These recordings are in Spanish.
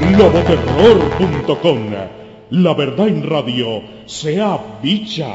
Globoterror.com. La verdad en radio sea bicha.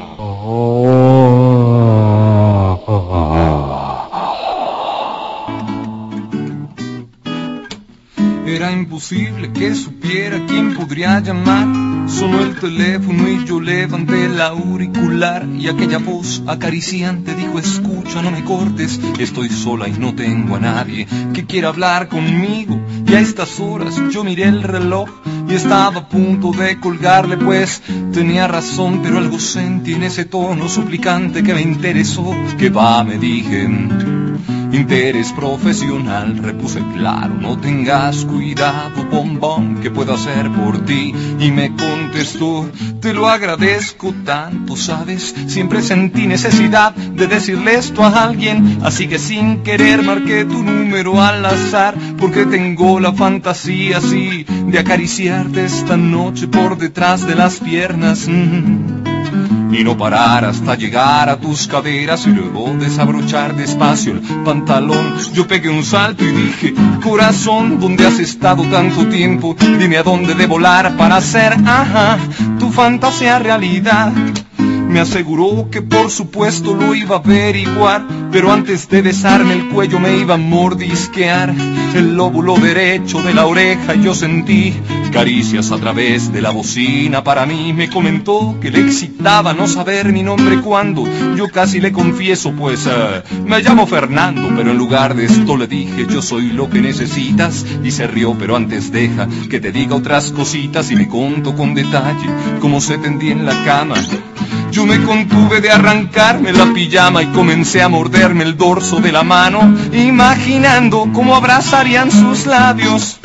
Era imposible que supiera quién podría llamar. Sonó el teléfono y yo levanté el auricular y aquella voz acariciante dijo: escucha, no me cortes, estoy sola y no tengo a nadie que quiera hablar conmigo. Y a estas horas yo miré el reloj y estaba a punto de colgarle, pues tenía razón, pero algo sentí en ese tono suplicante que me interesó. Que va, me dije, interés profesional, repuse claro, no tengas cuidado, bombón, ¿qué puedo hacer por ti? Y me contestó: te lo agradezco tanto, ¿sabes? Siempre sentí necesidad de decirle esto a alguien, así que sin querer marqué tu número al azar, porque tengo la fantasía así de acariciarte esta noche por detrás de las piernas. Y no parar hasta llegar a tus caderas y luego desabrochar despacio el pantalón. Yo pegué un salto y dije: corazón, ¿dónde has estado tanto tiempo? Dime a dónde debo volar para hacer, tu fantasía realidad. Me aseguró que por supuesto lo iba a averiguar, pero antes de besarme el cuello me iba a mordisquear el lóbulo derecho de la oreja y yo sentí caricias a través de la bocina. Para mí me comentó que le excitaba no saber mi nombre cuando yo casi le confieso, pues me llamo Fernando, pero en lugar de esto le dije: yo soy lo que necesitas. Y se rió: pero antes deja que te diga otras cositas. Y me contó con detalle cómo se tendía en la cama. Yo me contuve de arrancarme la pijama y comencé a morderme el dorso de la mano, imaginando cómo abrazarían sus labios.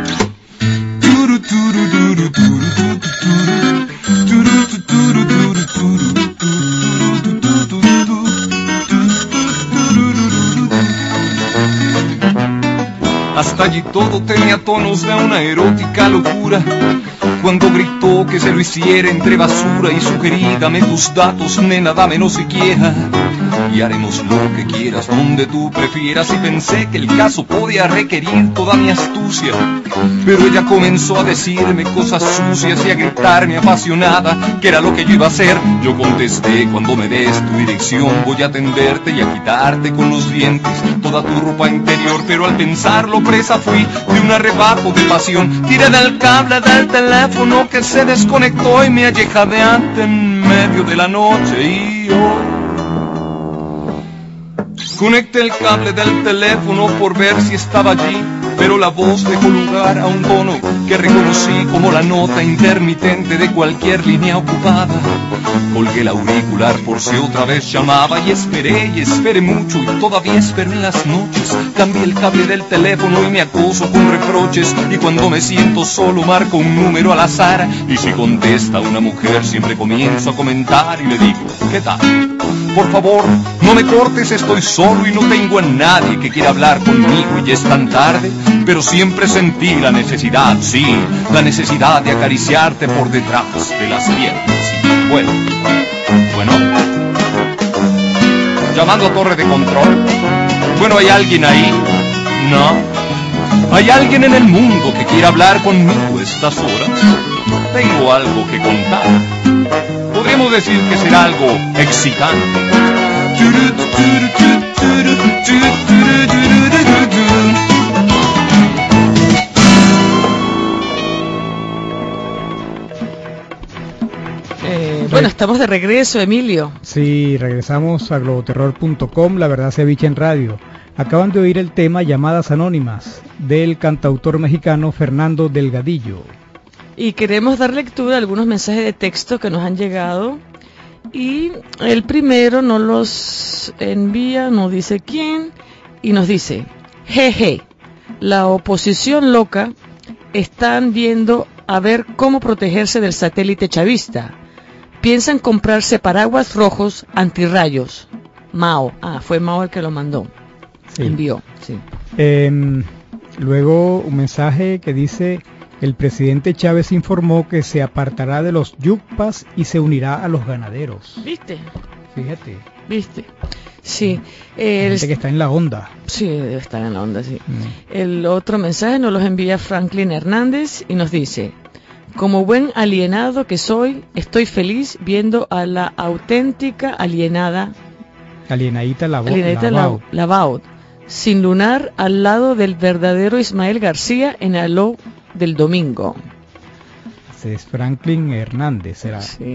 Hasta allí todo tenía tonos de una erótica locura, cuando gritó que se lo hiciera entre basura y sugerí: dame tus datos, nena, dámelos siquiera y haremos lo que quieras donde tú prefieras. Y pensé que el caso podía requerir toda mi astucia, pero ella comenzó a decirme cosas sucias y a gritarme apasionada que era lo que yo iba a hacer. Yo contesté: cuando me des tu dirección voy a atenderte y a quitarte con los dientes toda tu ropa interior. Pero al pensarlo presa fui de un arrebato de pasión, tiré del cable del teléfono que se desconectó y me hallé jadeante en medio de la noche. Y yo conecté el cable del teléfono por ver si estaba allí, pero la voz dejó lugar a un tono que reconocí como la nota intermitente de cualquier línea ocupada. Colgué el auricular por si otra vez llamaba y esperé mucho y todavía espero en las noches. Cambié el cable del teléfono y me acoso con reproches, y cuando me siento solo marco un número al azar, y si contesta una mujer siempre comienzo a comentar y le digo: ¿qué tal? Por favor, no me cortes, estoy solo y no tengo a nadie que quiera hablar conmigo y ya es tan tarde. Pero siempre sentí la necesidad, sí, la necesidad de acariciarte por detrás de las piernas. Bueno, llamando a torre de control. Bueno, ¿hay alguien ahí? No. ¿Hay alguien en el mundo que quiera hablar conmigo a estas horas? Tengo algo que contar. Podríamos decir que será algo excitante. Bueno, estamos de regreso, Emilio. Sí, regresamos a globoterror.com, la verdad se bicha en radio. Acaban de oír el tema Llamadas Anónimas del cantautor mexicano Fernando Delgadillo. Y queremos dar lectura a algunos mensajes de texto que nos han llegado. Y el primero nos los envía, nos dice quién, y nos dice: jeje, la oposición loca están viendo a ver cómo protegerse del satélite chavista. Piensan comprarse paraguas rojos antirrayos. Mao, fue Mao el que lo mandó. Sí. Envió, sí. Luego un mensaje que dice: el presidente Chávez informó que se apartará de los yucpas y se unirá a los ganaderos. ¿Viste? Fíjate. ¿Viste? Sí. Gente que está en la onda. Sí, debe estar en la onda, sí. El otro mensaje nos lo envía Franklin Hernández y nos dice: como buen alienado que soy, estoy feliz viendo a la auténtica alienadita Labaud, sin lunar al lado del verdadero Ismael García en Aló del domingo. Ese es Franklin Hernández, será. Sí.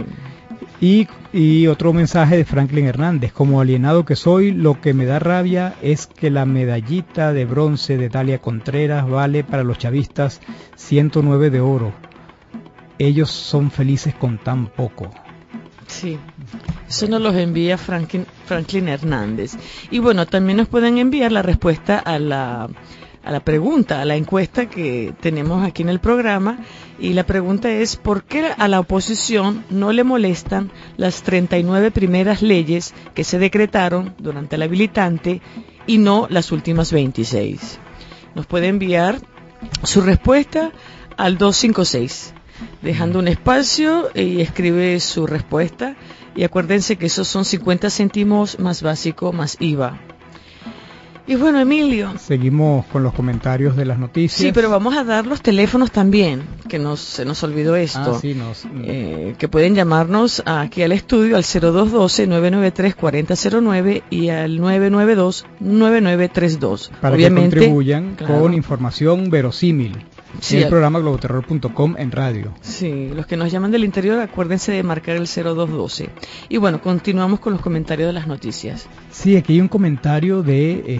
Y otro mensaje de Franklin Hernández: como alienado que soy, lo que me da rabia es que la medallita de bronce de Dalia Contreras vale para los chavistas 109 de oro. Ellos son felices con tan poco. Sí, eso nos los envía Franklin Hernández. Y bueno, también nos pueden enviar la respuesta a la pregunta, a la encuesta que tenemos aquí en el programa. Y la pregunta es: ¿por qué a la oposición no le molestan las 39 primeras leyes que se decretaron durante la habilitante y no las últimas 26? Nos puede enviar su respuesta al 256, dejando un espacio, y escribe su respuesta. Y acuérdense que esos son 50 céntimos más básico más IVA. Y bueno, Emilio, seguimos con los comentarios de las noticias. Sí, pero vamos a dar los teléfonos también, que se nos olvidó esto. Sí, que pueden llamarnos aquí al estudio al 0212-993-4009 y al 992-9932. Para obviamente, que contribuyan, claro, con información verosímil. Sí, en el programa globoterror.com en radio. Sí, los que nos llaman del interior, acuérdense de marcar el 0212. Y bueno, continuamos con los comentarios de las noticias. Sí, aquí hay un comentario de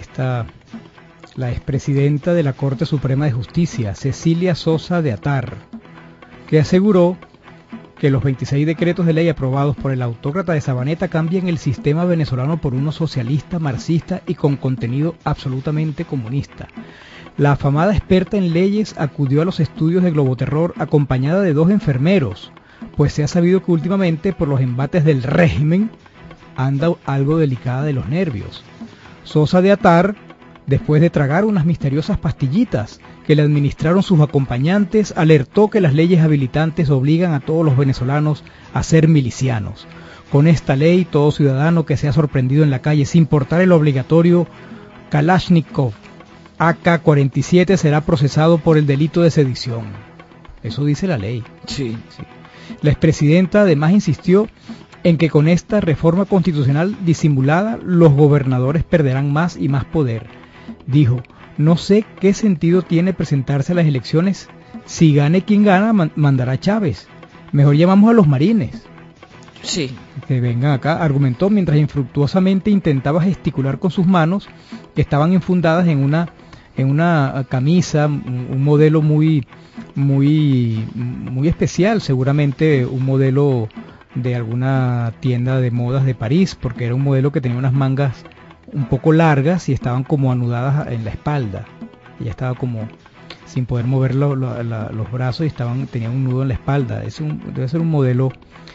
la expresidenta de la Corte Suprema de Justicia, Cecilia Sosa de Atar, que aseguró que los 26 decretos de ley aprobados por el autócrata de Sabaneta cambian el sistema venezolano por uno socialista, marxista y con contenido absolutamente comunista. La afamada experta en leyes acudió a los estudios de Globoterror acompañada de 2 enfermeros, pues se ha sabido que últimamente, por los embates del régimen, anda algo delicada de los nervios. Sosa de Atar, después de tragar unas misteriosas pastillitas que le administraron sus acompañantes, alertó que las leyes habilitantes obligan a todos los venezolanos a ser milicianos. Con esta ley, todo ciudadano que sea sorprendido en la calle sin portar el obligatorio Kalashnikov AK-47 será procesado por el delito de sedición. Eso dice la ley. Sí. La expresidenta además insistió en que con esta reforma constitucional disimulada los gobernadores perderán más y más poder. Dijo: no sé qué sentido tiene presentarse a las elecciones. Si gane quien gana, mandará a Chávez. Mejor llamamos a los marines. Sí. Que vengan acá, argumentó mientras infructuosamente intentaba gesticular con sus manos, que estaban enfundadas en una camisa, un modelo muy especial, seguramente un modelo de alguna tienda de modas de París, porque era un modelo que tenía unas mangas un poco largas y estaban como anudadas en la espalda. Ella estaba como sin poder mover los brazos y tenía un nudo en la espalda. Debe ser un modelo,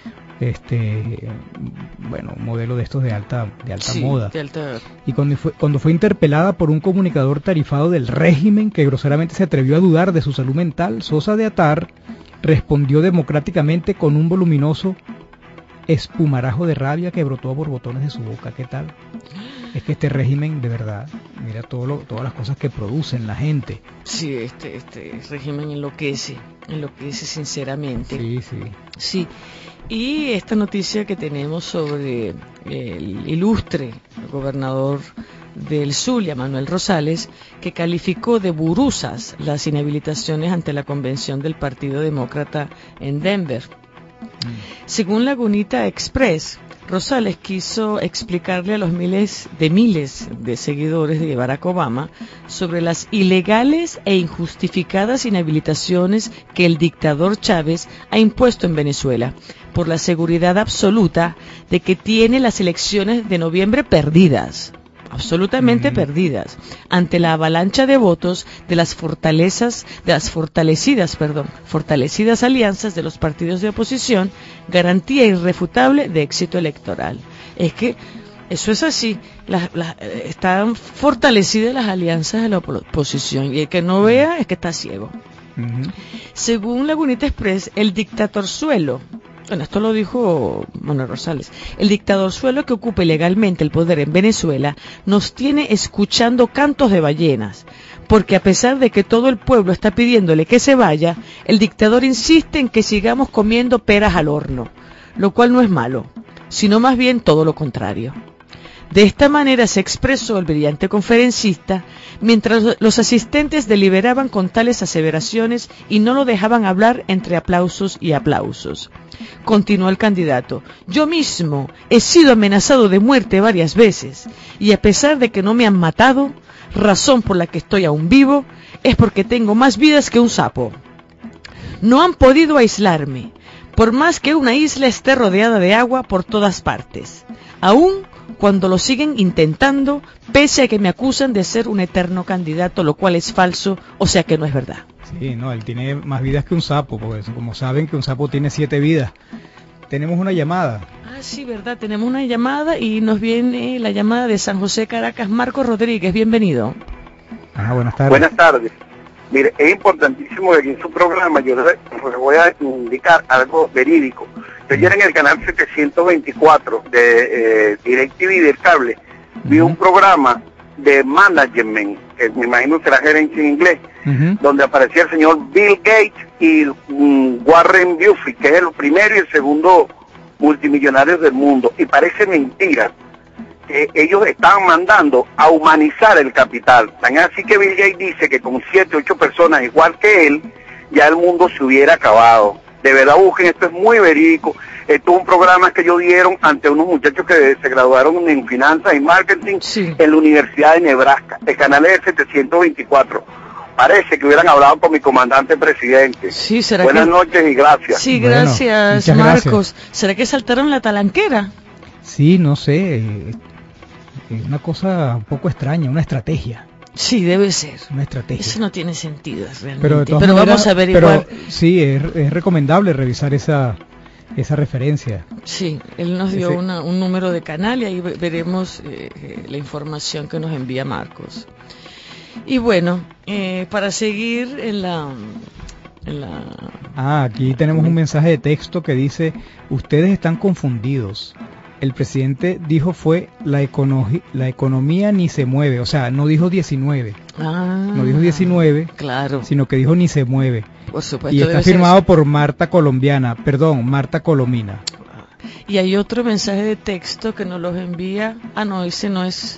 un modelo de estos de alta moda. De alta... Y cuando fue interpelada por un comunicador tarifado del régimen que groseramente se atrevió a dudar de su salud mental, Sosa de Atar respondió democráticamente con un voluminoso espumarajo de rabia que brotó a borbotones de su boca. ¿Qué tal? Es que este régimen, de verdad, mira todas las cosas que producen la gente. Sí, este régimen enloquece sinceramente. Sí. Y esta noticia que tenemos sobre el ilustre gobernador del Zulia, Manuel Rosales, que calificó de burusas las inhabilitaciones ante la convención del Partido Demócrata en Denver. Según Lagunita Express, Rosales quiso explicarle a los miles de seguidores de Barack Obama sobre las ilegales e injustificadas inhabilitaciones que el dictador Chávez ha impuesto en Venezuela, por la seguridad absoluta de que tiene las elecciones de noviembre perdidas, absolutamente perdidas, ante la avalancha de votos de las fortalecidas alianzas de los partidos de oposición, garantía irrefutable de éxito electoral. Es que eso es así, están fortalecidas las alianzas de la oposición, y el que no vea es que está ciego. Según Lagunita Express, el dictatorzuelo Bueno, esto lo dijo Manuel Rosales. El dictadorzuelo que ocupe legalmente el poder en Venezuela nos tiene escuchando cantos de ballenas, porque a pesar de que todo el pueblo está pidiéndole que se vaya, el dictador insiste en que sigamos comiendo peras al horno, lo cual no es malo, sino más bien todo lo contrario. De esta manera se expresó el brillante conferencista mientras los asistentes deliberaban con tales aseveraciones y no lo dejaban hablar entre aplausos y aplausos. Continuó el candidato: yo mismo he sido amenazado de muerte varias veces y a pesar de que no me han matado, razón por la que estoy aún vivo es porque tengo más vidas que un sapo. No han podido aislarme, por más que una isla esté rodeada de agua por todas partes. Aún cuando lo siguen intentando, pese a que me acusan de ser un eterno candidato, lo cual es falso, o sea que no es verdad. Sí, no, él tiene más vidas que un sapo, porque como saben que un sapo tiene 7 vidas. Tenemos una llamada. Ah, sí, verdad, tenemos una llamada y nos viene la llamada de San José, Caracas, Marcos Rodríguez, bienvenido. Buenas tardes. Buenas tardes. Mire, es importantísimo que en su programa yo le voy a indicar algo verídico. Yo ayer en el canal 724 de DirecTV del cable vi un programa de management, que me imagino será gerencia en inglés, donde aparecía el señor Bill Gates y Warren Buffett, que es el primero y el segundo multimillonarios del mundo. Y parece mentira que ellos estaban mandando a humanizar el capital. Tan así que Bill Gates dice que con 7, 8 personas igual que él, ya el mundo se hubiera acabado. De verdad, busquen, esto es muy verídico. Esto es un programa que ellos dieron ante unos muchachos que se graduaron en finanzas y marketing en la Universidad de Nebraska. El canal es 724. Parece que hubieran hablado con mi comandante presidente. Sí, ¿será Buenas noches y gracias. Sí, gracias, bueno, Marcos. gracias. ¿Será que saltaron la talanquera? Sí, no sé. Es una cosa un poco extraña, una estrategia. Sí, debe ser. Una estrategia. Eso no tiene sentido realmente. Pero, de todas pero maneras, vamos a averiguar. Pero sí, es recomendable revisar esa referencia. Sí, él nos dio un número de canal y ahí veremos la información que nos envía Marcos. Y bueno, para seguir en la... Aquí tenemos un mensaje de texto que dice: ustedes están confundidos. El presidente dijo fue la economía ni se mueve, o sea, no dijo 19. No dijo 19, claro, sino que dijo ni se mueve. Por supuesto. Y está firmado por Marta Colomina. Y hay otro mensaje de texto que nos los envía. Ese no es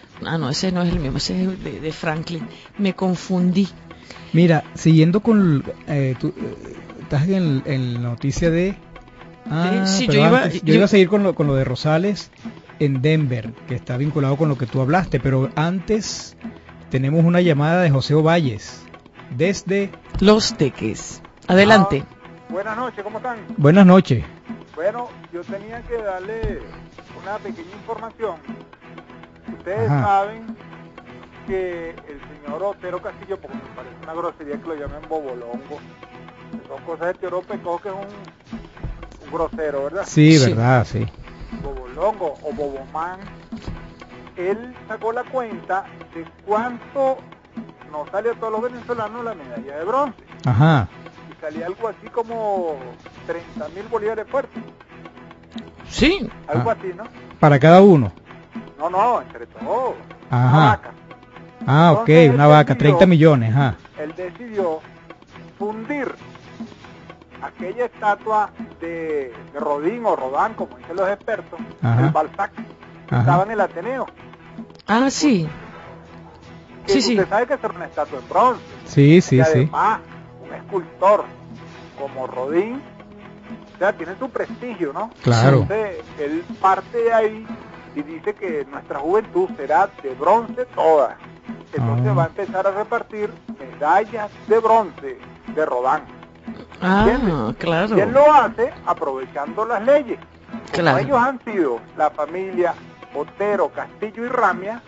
el mismo, ese es de Franklin. Me confundí. Mira, siguiendo con tú estás en la noticia de sí, yo iba a seguir con lo de Rosales en Denver, que está vinculado con lo que tú hablaste, pero antes tenemos una llamada de José Ovalles desde Los Teques. Adelante. Buenas noches, ¿cómo están? Buenas noches. Bueno, yo tenía que darle una pequeña información. Ustedes saben que el señor Otero Castillo, porque me parece una grosería que lo llamen bobolongo, son cosas de Teodoro Pecó, que es un grosero, ¿verdad? Sí, verdad, sí. Bobolongo o bobomán. Él sacó la cuenta de cuánto nos sale a todos los venezolanos la medalla de bronce. Ajá. Y salía algo así como 30.000 bolívares fuertes. Sí. Algo así, ¿no? Para cada uno. No, entre todos. Ajá. Una vaca. Entonces, una vaca, 30 millones, Él decidió fundir aquella estatua de Rodin o Rodin, como dicen los expertos, el Balzac, que estaba en el Ateneo. Sí. Usted sabe que era una estatua en bronce. Sí. Y además, un escultor como Rodin, o sea, tiene su prestigio, ¿no? Claro. Entonces, él parte de ahí y dice que nuestra juventud será de bronce toda. Entonces va a empezar a repartir medallas de bronce de Rodin. Claro. Y él lo hace aprovechando las leyes. Claro. Como ellos han sido la familia Otero, Castillo y Ramia,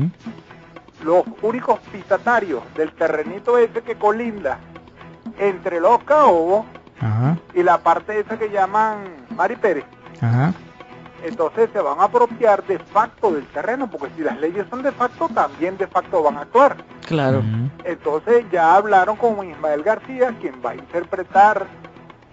los únicos pisatarios del terrenito ese que colinda entre los Caobos y la parte esa que llaman Mari Pérez. Entonces se van a apropiar de facto del terreno, porque si las leyes son de facto, también de facto van a actuar. Claro. Entonces ya hablaron con Ismael García, quien va a interpretar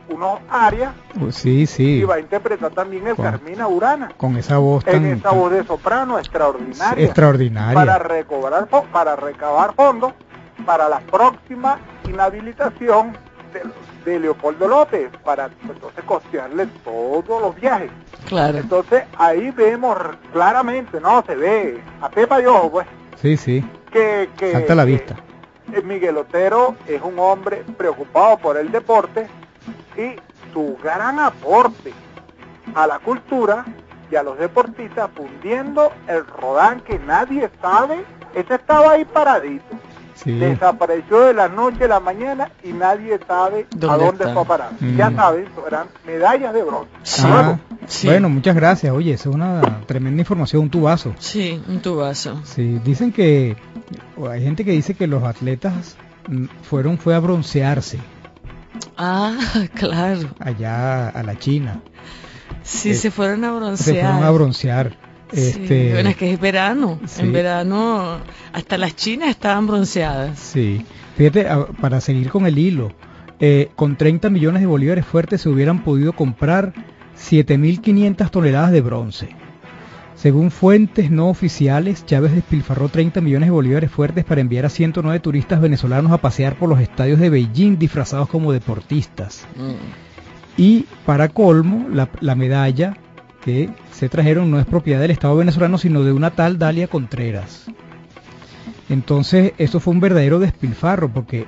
unos arias Sí, sí. y va a interpretar también el Carmina Burana. Con esa voz tan... En esa voz de soprano extraordinaria. Extraordinaria. Para recabar fondos para la próxima inhabilitación de Leopoldo López, para entonces costearle todos los viajes. Claro. Entonces ahí vemos claramente, no, se ve a pepa de ojo, pues. Sí, sí. Que salta a la vista. Miguel Otero es un hombre preocupado por el deporte y su gran aporte a la cultura y a los deportistas, fundiendo el Rodán que nadie sabe. Ese estaba ahí paradito. Sí. Desapareció de la noche a la mañana y nadie sabe a dónde fue a parar. Ya saben, eran medallas de bronce. Sí. Bueno, muchas gracias. Oye, esa es una tremenda información, un tubazo. Sí, un tubazo. Sí, dicen que hay gente que dice que los atletas fue a broncearse. Ah, claro. Allá a la China. Sí, se fueron a broncear. Se fueron a broncear. Sí, bueno, es que es verano. Sí. En verano hasta las chinas estaban bronceadas. Sí. Fíjate, para seguir con el hilo, con 30 millones de bolívares fuertes se hubieran podido comprar 7.500 toneladas de bronce. Según fuentes no oficiales, Chávez despilfarró 30 millones de bolívares fuertes para enviar a 109 turistas venezolanos a pasear por los estadios de Beijing disfrazados como deportistas. Y para colmo, la medalla que se trajeron no es propiedad del Estado venezolano, sino de una tal Dalia Contreras. Entonces, eso fue un verdadero despilfarro, porque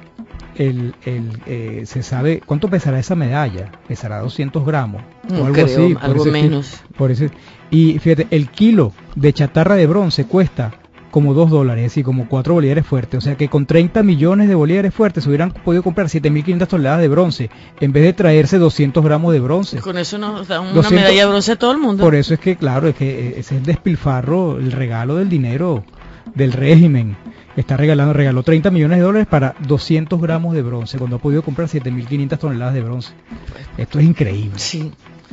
se sabe cuánto pesará esa medalla. Pesará 200 gramos o algo así, algo menos. Y fíjate, el kilo de chatarra de bronce cuesta como $2, es decir, como 4 bolívares fuertes. O sea que con 30 millones de bolívares fuertes se hubieran podido comprar 7.500 toneladas de bronce en vez de traerse 200 gramos de bronce. Con eso nos da una medalla de bronce a todo el mundo. Por eso es que, claro, ese es el despilfarro, el regalo del dinero del régimen. Regaló 30 millones de dólares para 200 gramos de bronce, cuando ha podido comprar 7.500 toneladas de bronce. Esto es increíble. Sí.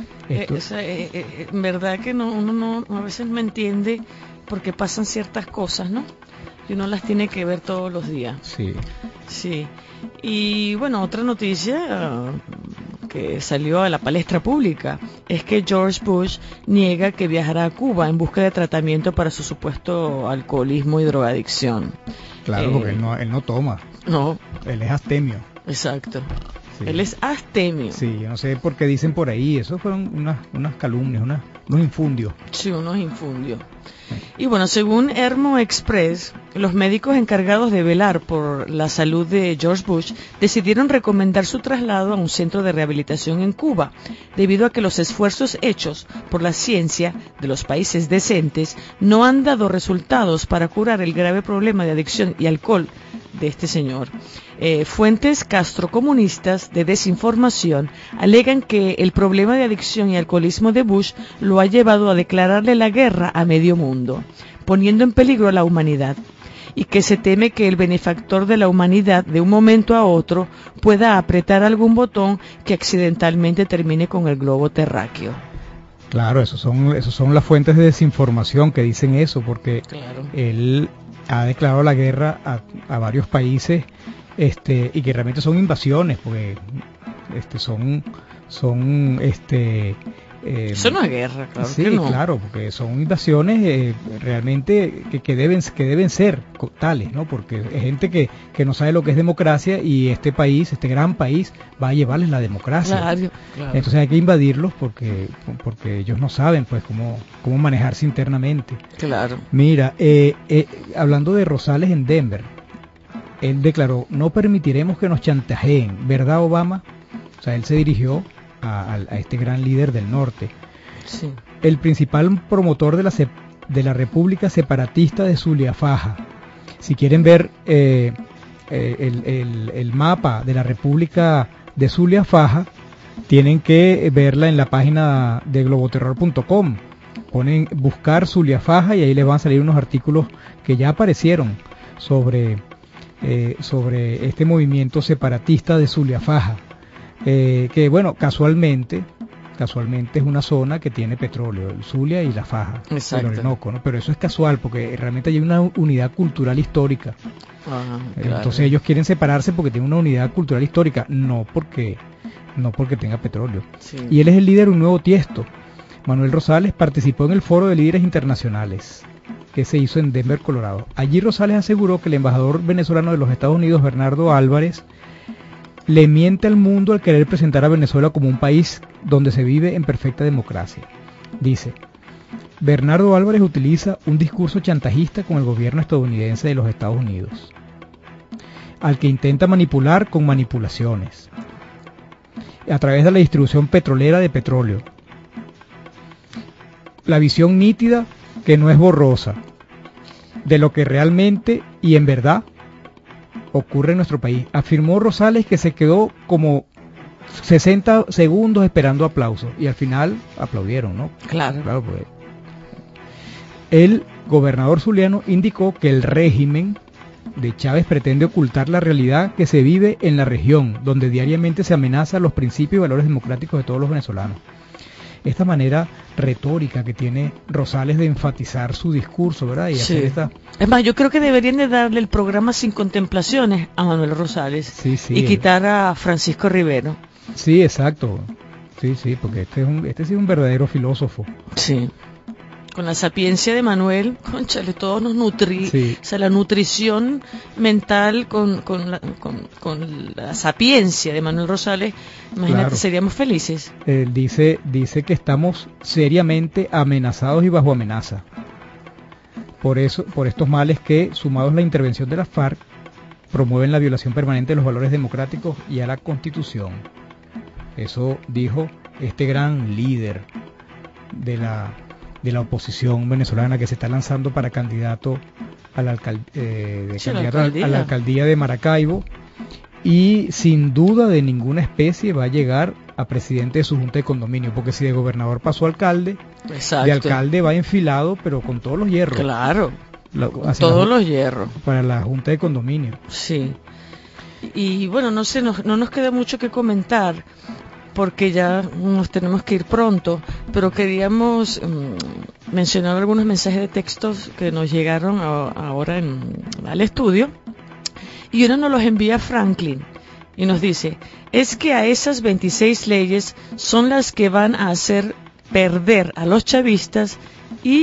En verdad que uno a veces no entiende por qué pasan ciertas cosas, ¿no? Y uno las tiene que ver todos los días. Sí. Sí. Y bueno, otra noticia que salió a la palestra pública es que George Bush niega que viajará a Cuba en busca de tratamiento para su supuesto alcoholismo y drogadicción. Claro, porque él no toma. No. Él es astemio. Exacto. Sí. Él es astemio. Sí, yo no sé por qué dicen por ahí. Eso fueron unas calumnias, unos infundios. Sí, unos infundios. Y bueno, según Hermo Express, los médicos encargados de velar por la salud de George Bush decidieron recomendar su traslado a un centro de rehabilitación en Cuba, debido a que los esfuerzos hechos por la ciencia de los países decentes no han dado resultados para curar el grave problema de adicción y alcohol de este señor. Fuentes castrocomunistas de desinformación alegan que el problema de adicción y alcoholismo de Bush lo ha llevado a declararle la guerra a medio mundo, poniendo en peligro a la humanidad, y que se teme que el benefactor de la humanidad de un momento a otro pueda apretar algún botón que accidentalmente termine con el globo terráqueo. Claro, esos son las fuentes de desinformación que dicen eso, porque claro, él ha declarado la guerra a varios países, y que realmente son invasiones, porque son eso no es guerra, claro. Sí, que no. Claro, porque son invasiones realmente que deben ser tales, ¿no? Porque es gente que no sabe lo que es democracia, y este gran país va a llevarles la democracia. Claro. Entonces hay que invadirlos porque ellos no saben, pues, cómo manejarse internamente. Claro. Mira, hablando de Rosales en Denver, él declaró: no permitiremos que nos chantajeen, ¿verdad, Obama? O sea, él se dirigió a este gran líder del norte. Sí. El principal promotor de la República Separatista de Zulia Faja. Si quieren ver el mapa de la República de Zulia Faja, tienen que verla en la página de globoterror.com. Ponen buscar Zulia Faja y ahí les van a salir unos artículos que ya aparecieron sobre este movimiento separatista de Zulia Faja. Que bueno, casualmente es una zona que tiene petróleo, el Zulia y la Faja, exacto, el Orinoco, ¿no? Pero eso es casual, porque realmente hay una unidad cultural histórica. Ajá, claro. Entonces ellos quieren separarse porque tienen una unidad cultural histórica, no porque no porque tenga petróleo. Sí. Y él es el líder de un nuevo tiesto. Manuel Rosales participó en el Foro de Líderes Internacionales que se hizo en Denver, Colorado. Allí Rosales aseguró que el embajador venezolano de los Estados Unidos, Bernardo Álvarez, le miente al mundo al querer presentar a Venezuela como un país donde se vive en perfecta democracia. Dice: Bernardo Álvarez utiliza un discurso chantajista con el gobierno estadounidense de los Estados Unidos, al que intenta manipular con manipulaciones, a través de la distribución petrolera de petróleo. La visión nítida, que no es borrosa, de lo que realmente y en verdad ocurre en nuestro país. Afirmó Rosales, que se quedó como 60 segundos esperando aplausos y al final aplaudieron, ¿no? Claro. Pues. El gobernador zuliano indicó que el régimen de Chávez pretende ocultar la realidad que se vive en la región, donde diariamente se amenazan los principios y valores democráticos de todos los venezolanos. Esta manera retórica que tiene Rosales de enfatizar su discurso, ¿verdad? Y hacer esta... Es más, yo creo que deberían de darle el programa Sin Contemplaciones a Manuel Rosales y quitar a Francisco Rivero. Sí, exacto. Sí, porque este sí es un verdadero filósofo. Sí. Con la sapiencia de Manuel, cónchale, todos nos nutrimos, o sea, la nutrición mental con la sapiencia de Manuel Rosales, imagínate, claro, seríamos felices. Él dice que estamos seriamente amenazados y bajo amenaza. Por estos males que, sumados a la intervención de las FARC, promueven la violación permanente de los valores democráticos y a la Constitución. Eso dijo este gran líder de la oposición venezolana, que se está lanzando para candidato a la alcaldía de Maracaibo, y sin duda de ninguna especie va a llegar a presidente de su junta de condominio, porque si de gobernador pasó a alcalde, exacto, de alcalde va enfilado, pero con todos los hierros. Claro, todos los hierros. Para la junta de condominio. Sí. Y bueno, no nos queda mucho que comentar, porque ya nos tenemos que ir pronto, pero queríamos mencionar algunos mensajes de textos que nos llegaron ahora al estudio, y uno nos los envía Franklin y nos dice: es que a esas 26 leyes son las que van a hacer perder a los chavistas y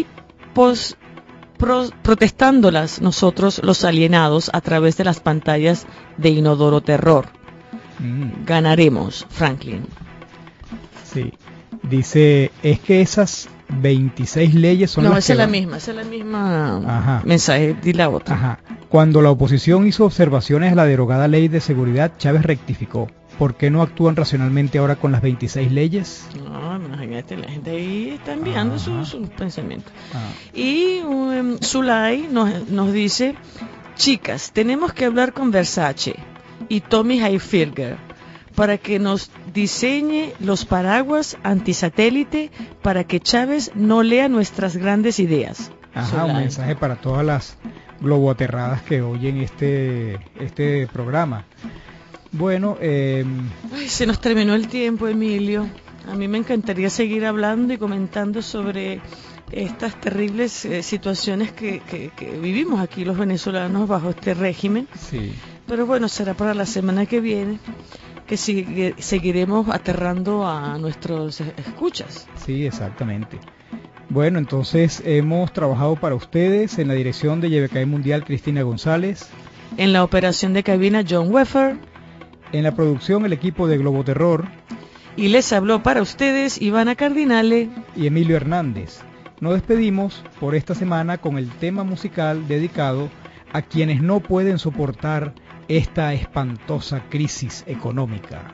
protestándolas nosotros los alienados a través de las pantallas de Inodoro Terror. Ganaremos, Franklin. Sí, dice, es que esas 26 leyes son las que... No, esa es la misma Ajá. Mensaje, di la otra. Ajá. Cuando la oposición hizo observaciones a la derogada ley de seguridad, Chávez rectificó. ¿Por qué no actúan racionalmente ahora con las 26 leyes? No, imagínate, la gente ahí está enviando sus pensamientos. Y Zulay nos dice: chicas, tenemos que hablar con Versace y Tommy Hilfiger para que nos diseñe los paraguas antisatélite para que Chávez no lea nuestras grandes ideas. Ajá, Zulay. Un mensaje para todas las globoaterradas que oyen este programa. Bueno, se nos terminó el tiempo, Emilio. A mí me encantaría seguir hablando y comentando sobre estas terribles situaciones que vivimos aquí los venezolanos bajo este régimen. Sí. Pero bueno, será para la semana que viene, que seguiremos aterrando a nuestros escuchas. Sí, exactamente. Bueno, entonces hemos trabajado para ustedes en la dirección de YBKE Mundial, Cristina González. En la operación de cabina, John Weffer. En la producción, el equipo de Globoterror. Y les habló para ustedes Ivana Cardinale y Emilio Hernández. Nos despedimos por esta semana con el tema musical dedicado a quienes no pueden soportar esta espantosa crisis económica.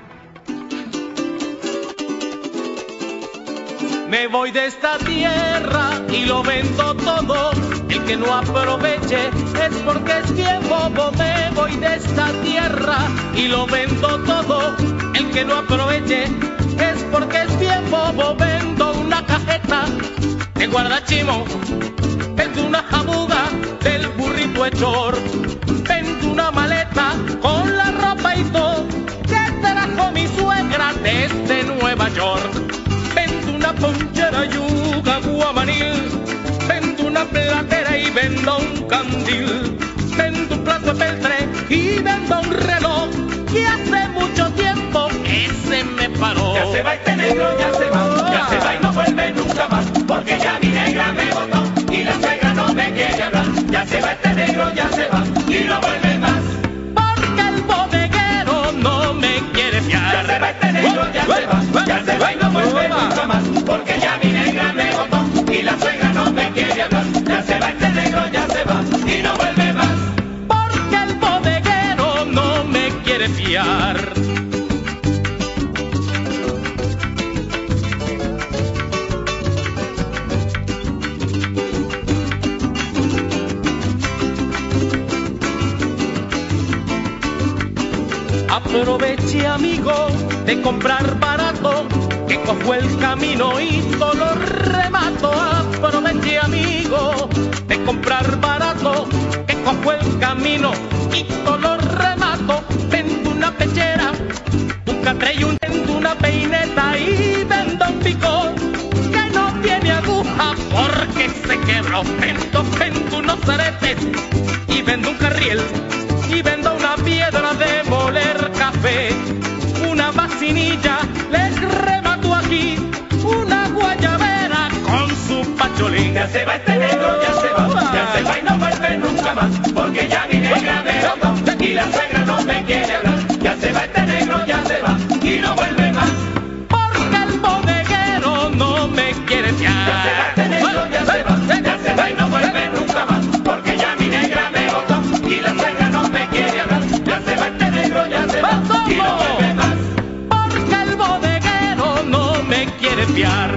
Me voy de esta tierra y lo vendo todo. El que no aproveche es porque es bien bobo. Me voy de esta tierra y lo vendo todo. El que no aproveche es porque es bien bobo. Vendo una cajeta de guardachimo, vendo una jabuga del burrito hechor, vendo una maleta con la ropa y todo que trajo mi suegra desde Nueva York. Vendo una ponchera yuga guamanil, vendo una platera y vendo un candil, vendo un plato de peltre y vendo un reloj que hace mucho tiempo que fiar. Aproveche, amigo, de comprar barato, que cojo el camino y solo remato. Aproveche, amigo, de comprar barato, que cojo el camino y solo remato. Vendo una pechera, un catre y vendo una peineta y vendo un picón que no tiene aguja porque se quebró. Vendo unos aretes y vendo un carriel y vendo una piedra de moler café, una vacinilla les remato aquí, una guayabera con su pacholín. Ya se va este negro, ya se va y no vuelve nunca más, porque ya mi negra me botó y la suegra no me quiere hablar. Ya se va este negro, ya se va y no vuelve más, porque el bodeguero no me quiere fiar. Ya se va este negro, ya se va y no vuelve nunca más, porque ya mi negra me botó y la suegra no me quiere hablar. Ya se va este negro, ya se va y no vuelve más, porque el bodeguero no me quiere fiar.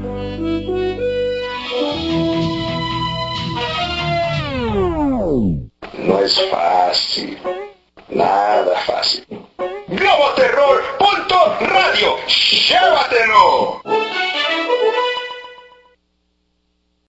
No es fácil, nada fácil. Globoterror.radio, llévatelo.